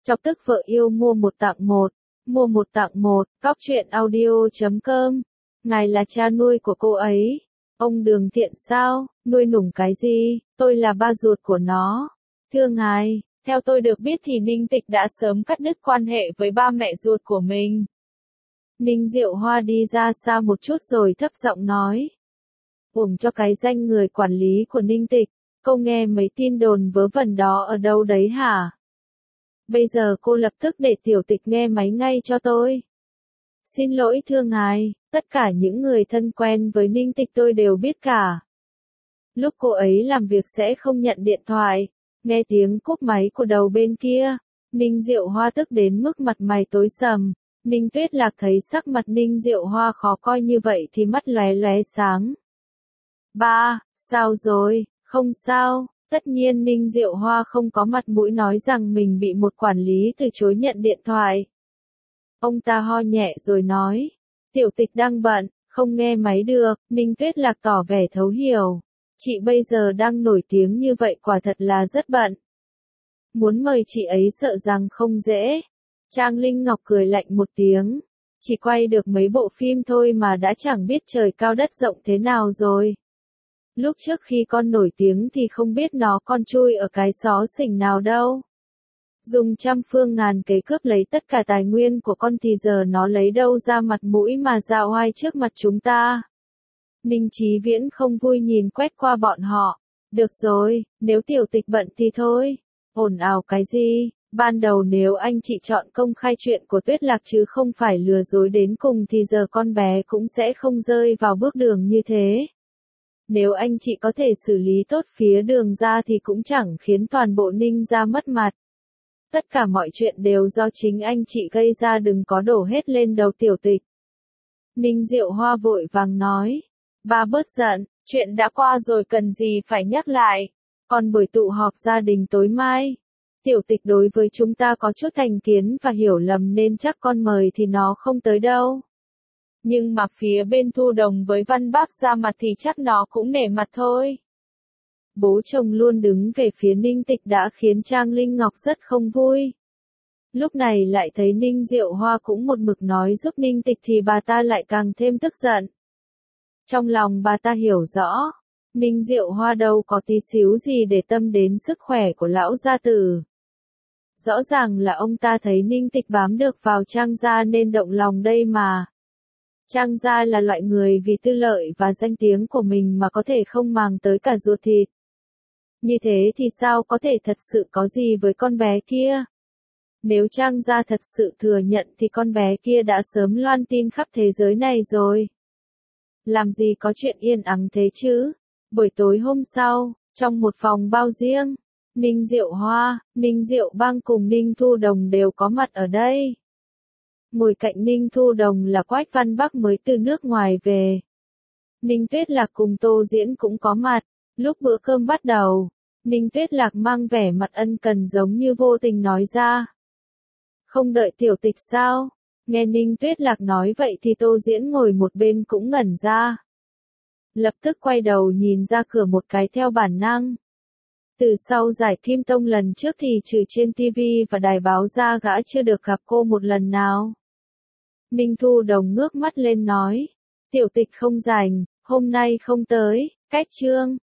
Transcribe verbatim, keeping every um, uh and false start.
Chọc tức vợ yêu mua một tặng một, mua một tặng một, cóc truyện audio chấm com. Ngài là cha nuôi của cô ấy. Ông Đường Thiện sao, nuôi nủng cái gì, tôi là ba ruột của nó. Thưa ngài, theo tôi được biết thì Ninh Tịch đã sớm cắt đứt quan hệ với ba mẹ ruột của mình. Ninh Diệu Hoa đi ra xa một chút rồi thấp giọng nói. Uổng cho cái danh người quản lý của Ninh Tịch, cô nghe mấy tin đồn vớ vẩn đó ở đâu đấy hả? Bây giờ cô lập tức để Tiểu Tịch nghe máy ngay cho tôi. Xin lỗi thưa ngài, tất cả những người thân quen với Ninh Tịch tôi đều biết cả. Lúc cô ấy làm việc sẽ không nhận điện thoại, nghe tiếng cúp máy của đầu bên kia, Ninh Diệu Hoa tức đến mức mặt mày tối sầm. Ninh Tuyết Lạc thấy sắc mặt Ninh Diệu Hoa khó coi như vậy thì mắt lóe lóe sáng. Ba, sao rồi, không sao, tất nhiên Ninh Diệu Hoa không có mặt mũi nói rằng mình bị một quản lý từ chối nhận điện thoại. Ông ta ho nhẹ rồi nói, Tiểu Tịch đang bận, không nghe máy được. Ninh Tuyết Lạc tỏ vẻ thấu hiểu. Chị bây giờ đang nổi tiếng như vậy quả thật là rất bận. Muốn mời chị ấy sợ rằng không dễ. Trang Linh Ngọc cười lạnh một tiếng. Chỉ quay được mấy bộ phim thôi mà đã chẳng biết trời cao đất rộng thế nào rồi. Lúc trước khi con nổi tiếng thì không biết nó con chui ở cái xó xỉnh nào đâu. Dùng trăm phương ngàn kế cướp lấy tất cả tài nguyên của con thì giờ nó lấy đâu ra mặt mũi mà ra oai trước mặt chúng ta. Ninh Chí Viễn không vui nhìn quét qua bọn họ. Được rồi, nếu Tiểu Tịch bận thì thôi. Ồn ào cái gì? Ban đầu nếu anh chị chọn công khai chuyện của Tuyết Lạc chứ không phải lừa dối đến cùng thì giờ con bé cũng sẽ không rơi vào bước đường như thế. Nếu anh chị có thể xử lý tốt phía Đường ra thì cũng chẳng khiến toàn bộ Ninh ra mất mặt. Tất cả mọi chuyện đều do chính anh chị gây ra, đừng có đổ hết lên đầu Tiểu Tịch. Ninh Diệu Hoa vội vàng nói. Ba bớt giận, chuyện đã qua rồi cần gì phải nhắc lại. Còn buổi tụ họp gia đình tối mai. Tiểu Tịch đối với chúng ta có chút thành kiến và hiểu lầm nên chắc con mời thì nó không tới đâu. Nhưng mà phía bên Thu Đồng với Văn Bác ra mặt thì chắc nó cũng nể mặt thôi. Bố chồng luôn đứng về phía Ninh Tịch đã khiến Trang Linh Ngọc rất không vui. Lúc này lại thấy Ninh Diệu Hoa cũng một mực nói giúp Ninh Tịch thì bà ta lại càng thêm tức giận. Trong lòng bà ta hiểu rõ, Ninh Diệu Hoa đâu có tí xíu gì để tâm đến sức khỏe của lão gia tử. Rõ ràng là ông ta thấy Ninh Tịch bám được vào Trang gia nên động lòng đây mà. Trang gia là loại người vì tư lợi và danh tiếng của mình mà có thể không màng tới cả ruột thịt. Như thế thì sao có thể thật sự có gì với con bé kia? Nếu Trang gia thật sự thừa nhận thì con bé kia đã sớm loan tin khắp thế giới này rồi. Làm gì có chuyện yên ắng thế chứ? Buổi tối hôm sau, trong một phòng bao riêng, Ninh Diệu Hoa, Ninh Diệu Bang cùng Ninh Thu Đồng đều có mặt ở đây. Ngồi cạnh Ninh Thu Đồng là Quách Văn Bắc mới từ nước ngoài về. Ninh Tuyết Lạc cùng Tô Diễn cũng có mặt. Lúc bữa cơm bắt đầu, Ninh Tuyết Lạc mang vẻ mặt ân cần giống như vô tình nói ra. Không đợi Tiểu Tịch sao? Nghe Ninh Tuyết Lạc nói vậy thì Tô Diễn ngồi một bên cũng ngẩn ra. Lập tức quay đầu nhìn ra cửa một cái theo bản năng. Từ sau giải Kim Tông lần trước thì trừ trên ti vi và đài báo ra gã chưa được gặp cô một lần nào. Ninh Thu Đồng ngước mắt lên nói. Tiểu Tịch không rảnh, hôm nay không tới, cách chương.